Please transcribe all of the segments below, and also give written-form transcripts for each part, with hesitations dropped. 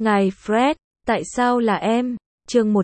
Ngài Fred, tại sao là em? Chương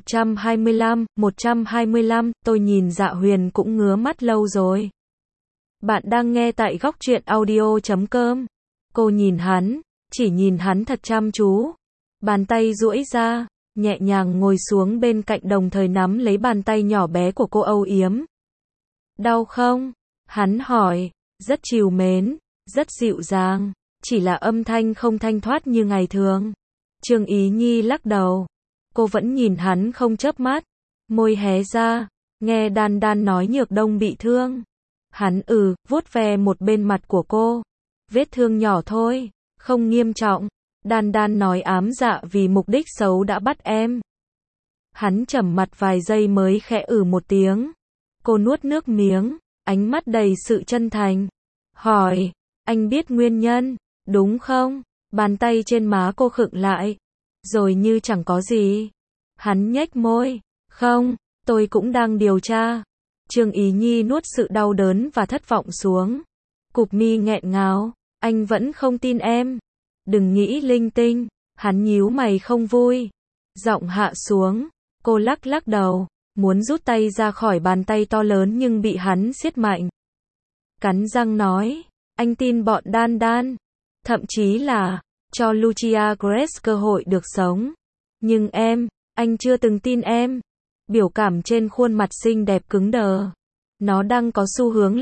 125, tôi nhìn Dạ Huyền cũng ngứa mắt lâu rồi. Bạn đang nghe tại góc truyện audio.com. Cô nhìn hắn, chỉ nhìn hắn thật chăm chú. Bàn tay duỗi ra, nhẹ nhàng ngồi xuống bên cạnh đồng thời nắm lấy bàn tay nhỏ bé của cô âu yếm. Đau không? Hắn hỏi, rất trìu mến, rất dịu dàng, chỉ là âm thanh không thanh thoát như ngày thường. Trương Ý Nhi lắc đầu. Cô vẫn nhìn hắn không chớp mắt, môi hé ra, nghe Đan Đan nói Nhược Đông bị thương. Hắn vuốt ve một bên mặt của cô. Vết thương nhỏ thôi, không nghiêm trọng. Đan Đan nói ám dạ vì mục đích xấu đã bắt em. Hắn trầm mặt vài giây mới khẽ một tiếng. Cô nuốt nước miếng, ánh mắt đầy sự chân thành. Hỏi, anh biết nguyên nhân, đúng không? Bàn tay trên má cô khựng lại. Rồi như chẳng có gì. Hắn nhếch môi. Không, tôi cũng đang điều tra. Trương Ý Nhi nuốt sự đau đớn và thất vọng xuống. Cụp mi nghẹn ngào. Anh vẫn không tin em. Đừng nghĩ linh tinh. Hắn nhíu mày không vui. Giọng hạ xuống. Cô lắc lắc đầu. Muốn rút tay ra khỏi bàn tay to lớn nhưng bị hắn siết mạnh. Cắn răng nói. Anh tin bọn Đan Đan. Thậm chí là cho Lucia Grace cơ hội được sống. Nhưng em, anh chưa từng tin em. Biểu cảm trên khuôn mặt xinh đẹp cứng đờ. Nó đang có xu hướng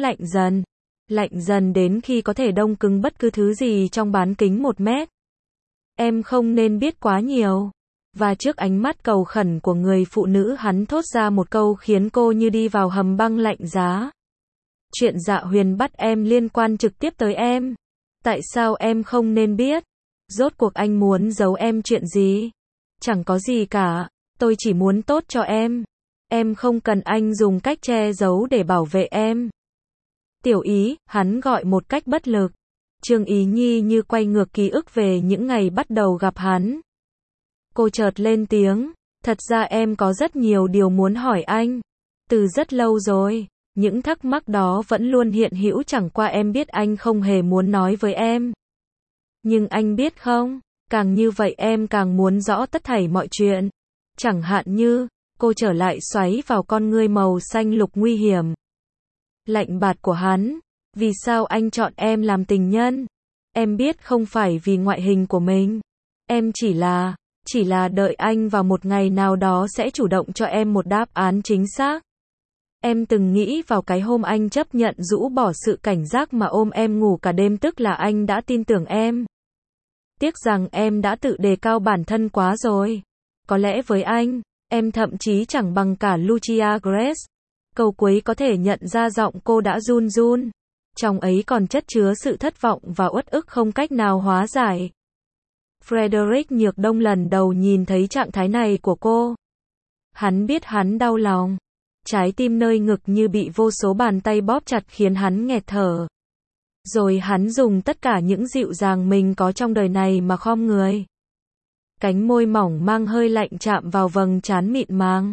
lạnh dần đến khi có thể đông cứng bất cứ thứ gì trong bán kính 1 mét. Em không nên biết quá nhiều. Và trước ánh mắt cầu khẩn của người phụ nữ hắn thốt ra một câu khiến cô như đi vào hầm băng lạnh giá. Chuyện Dạ Huyền bắt em liên quan trực tiếp tới em. Tại sao em không nên biết? Rốt cuộc anh muốn giấu em chuyện gì? Chẳng có gì cả, tôi chỉ muốn tốt cho em. Em không cần anh dùng cách che giấu để bảo vệ em. Tiểu Ý, hắn gọi một cách bất lực. Trương Ý Nhi như quay ngược ký ức về những ngày bắt đầu gặp hắn. Cô chợt lên tiếng, thật ra em có rất nhiều điều muốn hỏi anh. Từ rất lâu rồi, những thắc mắc đó vẫn luôn hiện hữu chẳng qua em biết anh không hề muốn nói với em. Nhưng anh biết không, càng như vậy em càng muốn rõ tất thảy mọi chuyện. Chẳng hạn như, cô trở lại xoáy vào con ngươi màu xanh lục nguy hiểm. Lạnh bạt của hắn, vì sao anh chọn em làm tình nhân? Em biết không phải vì ngoại hình của mình. Em chỉ là đợi anh vào một ngày nào đó sẽ chủ động cho em một đáp án chính xác. Em từng nghĩ vào cái hôm anh chấp nhận rũ bỏ sự cảnh giác mà ôm em ngủ cả đêm tức là anh đã tin tưởng em. Tiếc rằng em đã tự đề cao bản thân quá rồi. Có lẽ với anh, em thậm chí chẳng bằng cả Lucia Grace. Câu cuối có thể nhận ra giọng cô đã run run. Trong ấy còn chất chứa sự thất vọng và uất ức không cách nào hóa giải. Frederick Nhược Đông lần đầu nhìn thấy trạng thái này của cô. Hắn biết hắn đau lòng. Trái tim nơi ngực như bị vô số bàn tay bóp chặt khiến hắn nghẹt thở. Rồi hắn dùng tất cả những dịu dàng mình có trong đời này mà khom người. Cánh môi mỏng mang hơi lạnh chạm vào vầng trán mịn màng.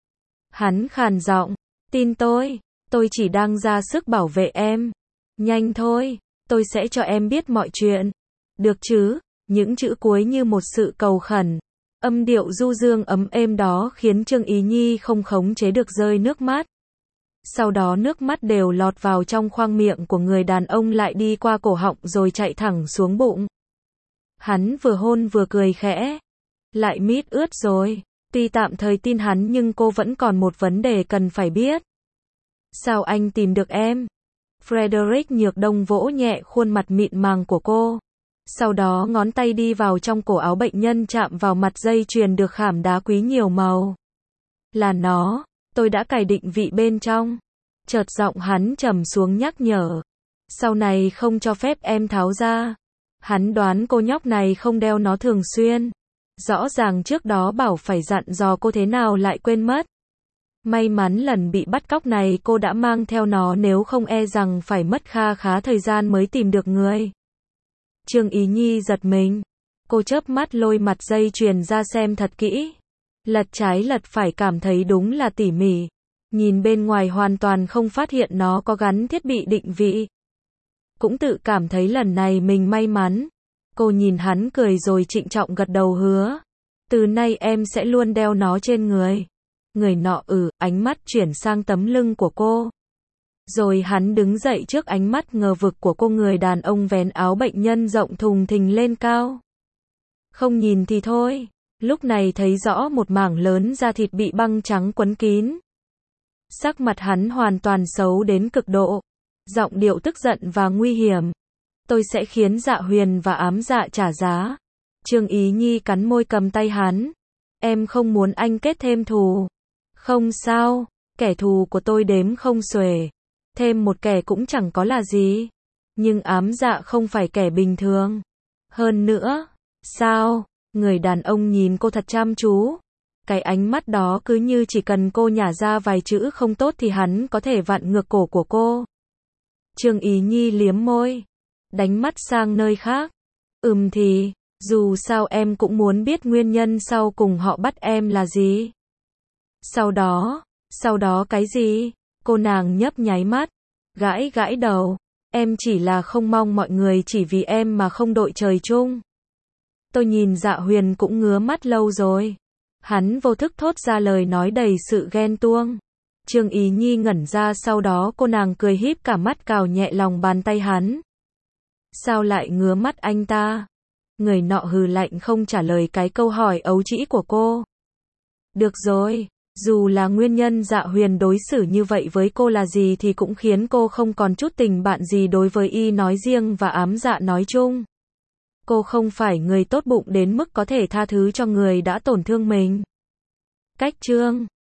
Hắn khàn giọng, tin tôi chỉ đang ra sức bảo vệ em. Nhanh thôi, tôi sẽ cho em biết mọi chuyện. Được chứ? Những chữ cuối như một sự cầu khẩn. Âm điệu du dương ấm êm đó khiến Trương Ý Nhi không khống chế được rơi nước mắt. Sau đó nước mắt đều lọt vào trong khoang miệng của người đàn ông lại đi qua cổ họng rồi chạy thẳng xuống bụng. Hắn vừa hôn vừa cười khẽ. Lại mít ướt rồi. Tuy tạm thời tin hắn nhưng cô vẫn còn một vấn đề cần phải biết. Sao anh tìm được em? Frederick Nhược Đông vỗ nhẹ khuôn mặt mịn màng của cô. Sau đó ngón tay đi vào trong cổ áo bệnh nhân chạm vào mặt dây chuyền được khảm đá quý nhiều màu. Là nó, tôi đã cài định vị bên trong. Chợt giọng hắn trầm xuống nhắc nhở. Sau này không cho phép em tháo ra. Hắn đoán cô nhóc này không đeo nó thường xuyên. Rõ ràng trước đó bảo phải dặn dò cô thế nào lại quên mất. May mắn lần bị bắt cóc này cô đã mang theo nó nếu không e rằng phải mất kha khá thời gian mới tìm được người. Trương Ý Nhi giật mình. Cô chớp mắt lôi mặt dây chuyền ra xem thật kỹ. Lật trái lật phải cảm thấy đúng là tỉ mỉ. Nhìn bên ngoài hoàn toàn không phát hiện nó có gắn thiết bị định vị. Cũng tự cảm thấy lần này mình may mắn. Cô nhìn hắn cười rồi trịnh trọng gật đầu hứa. Từ nay em sẽ luôn đeo nó trên người. Người nọ ánh mắt chuyển sang tấm lưng của cô. Rồi hắn đứng dậy trước ánh mắt ngờ vực của cô. Người đàn ông vén áo bệnh nhân rộng thùng thình lên cao. Không nhìn thì thôi. Lúc này thấy rõ một mảng lớn da thịt bị băng trắng quấn kín. Sắc mặt hắn hoàn toàn xấu đến cực độ. Giọng điệu tức giận và nguy hiểm. Tôi sẽ khiến Dạ Huyền và Ám Dạ trả giá. Trương Ý Nhi cắn môi cầm tay hắn. Em không muốn anh kết thêm thù. Không sao, kẻ thù của tôi đếm không xuể. Thêm một kẻ cũng chẳng có là gì. Nhưng Ám Dạ không phải kẻ bình thường. Hơn nữa, sao? Người đàn ông nhìn cô thật chăm chú. Cái ánh mắt đó cứ như chỉ cần cô nhả ra vài chữ không tốt thì hắn có thể vặn ngược cổ của cô. Trương Ý Nhi liếm môi. Đánh mắt sang nơi khác. Thì, dù sao em cũng muốn biết nguyên nhân sau cùng họ bắt em là gì. Sau đó cái gì? Cô nàng nhấp nháy mắt. Gãi gãi đầu. Em chỉ là không mong mọi người chỉ vì em mà không đội trời chung. Tôi nhìn Dạ Huyền cũng ngứa mắt lâu rồi. Hắn vô thức thốt ra lời nói đầy sự ghen tuông. Trương Ý Nhi ngẩn ra, sau đó cô nàng cười híp cả mắt cào nhẹ lòng bàn tay hắn. Sao lại ngứa mắt anh ta? Người nọ hừ lạnh không trả lời cái câu hỏi ấu trĩ của cô. Được rồi, dù là nguyên nhân Dạ Huyền đối xử như vậy với cô là gì thì cũng khiến cô không còn chút tình bạn gì đối với y nói riêng và Ám Dạ nói chung. Cô không phải người tốt bụng đến mức có thể tha thứ cho người đã tổn thương mình. Cách chương